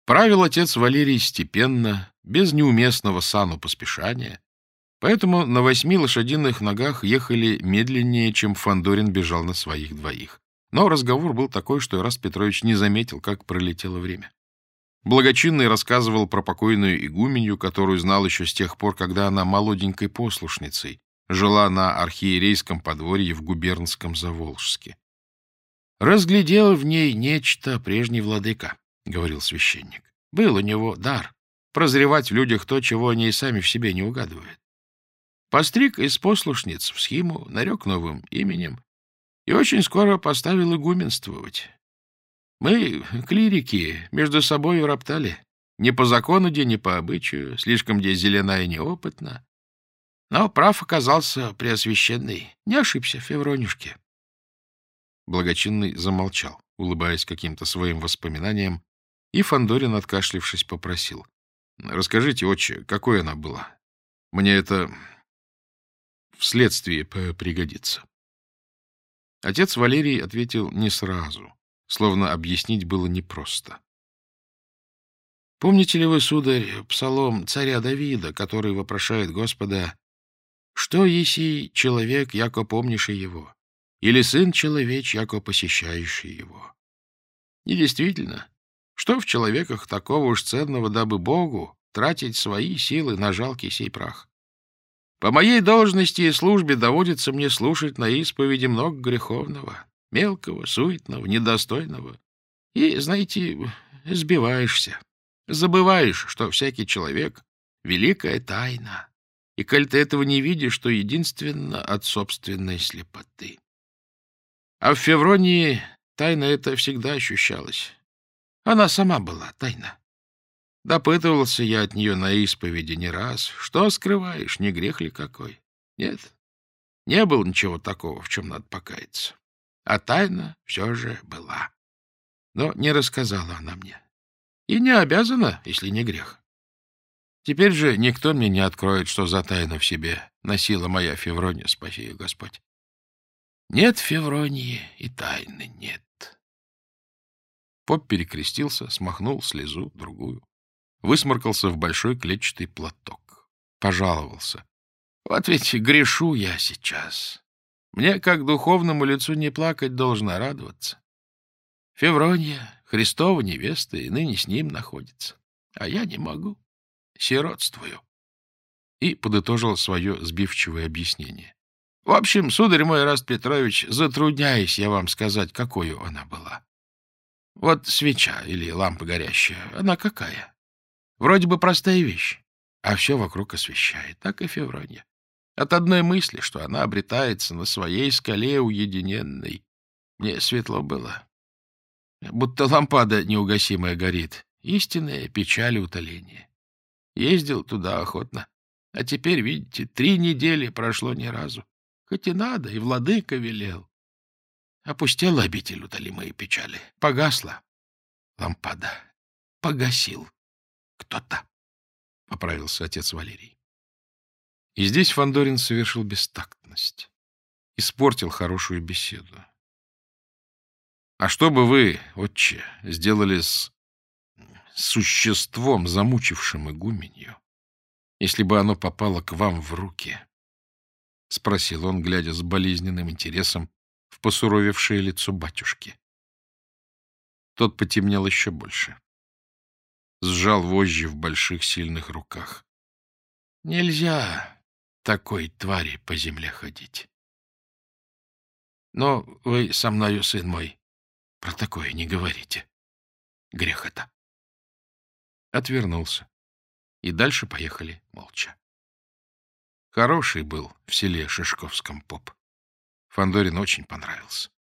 Правил отец Валерий степенно, без неуместного сану поспешания, поэтому на 8 лошадиных ногах ехали медленнее, чем Фандорин бежал на своих двоих. Но разговор был такой, что Ираст Петрович не заметил, как пролетело время. Благочинный рассказывал про покойную игуменью, которую знал еще с тех пор, когда она молоденькой послушницей жила на архиерейском подворье в губернском Заволжске. «Разглядел в ней нечто прежний владыка», — говорил священник. «Был у него дар прозревать в людях то, чего они и сами в себе не угадывают. Постриг из послушниц в схиму, нарек новым именем и очень скоро поставил игуменствовать. Мы, клирики, между собой роптали. Не по закону, де не по обычаю, слишком де зелена и неопытна. Но прав оказался Преосвященный, не ошибся в Февронюшке». Благочинный замолчал, улыбаясь каким-то своим воспоминаниям, и Фандорин, откашлившись, попросил: «Расскажите, отче, какой она была? Мне это вследствие пригодится». Отец Валерий ответил не сразу, словно объяснить было непросто. «Помните ли вы, сударь, псалом царя Давида, который вопрошает Господа: «Что еси человек, яко помнишь его? Или сын человеч, яко посещаешь его?» И действительно, что в человеках такого уж ценного, дабы Богу тратить свои силы на жалкий сей прах? По моей должности и службе доводится мне слушать на исповеди много греховного, мелкого, суетного, недостойного. И, знаете, сбиваешься, забываешь, что всякий человек — великая тайна, и, коль ты этого не видишь, то единственно от собственной слепоты. А в Февронии тайна эта всегда ощущалась. Она сама была тайна. Допытывался я от нее на исповеди не раз. Что скрываешь, не грех ли какой? Нет, не было ничего такого, в чем надо покаяться. А тайна все же была. Но не рассказала она мне. И не обязана, если не грех. Теперь же никто мне не откроет, что за тайну в себе носила моя Феврония, спаси ее Господь. Нет Февронии и тайны нет. Поп перекрестился, смахнул слезу, другую, высморкался в большой клетчатый платок. Пожаловался: «Вот ведь грешу я сейчас. Мне, как духовному лицу, не плакать должно, а радоваться. Феврония, Христова невеста, и ныне с ним находится. А я не могу. Сиротствую». И подытожил свое сбивчивое объяснение. В общем, сударь мой, Ираст Петрович, затрудняюсь я вам сказать, какой она была. Вот свеча или лампа горящая, она какая? Вроде бы простая вещь, а все вокруг освещает. Так и Феврония. От одной мысли, что она обретается на своей скале уединенной, мне светло было. Будто лампада неугасимая горит. Истинная печаль и утоление. Ездил туда охотно. А теперь, видите, 3 недели прошло ни разу. Хоть и надо, и владыка велел. Опустела обитель утолимой печали. Погасла лампада. Погасил кто-то, — поправился отец Валерий. И здесь Фандорин совершил бестактность. Испортил хорошую беседу. А что бы вы, отче, сделали с существом, замучившим игуменью, если бы оно попало к вам в руки? — спросил он, глядя с болезненным интересом в посуровевшее лицо батюшки. Тот потемнел еще больше. Сжал вожжи в больших сильных руках. — Нельзя такой твари по земле ходить. Но вы со мною, сын мой, про такое не говорите. Грех это. Отвернулся. И дальше поехали молча. Хороший был в селе Шишковском поп. Фандорин очень понравился.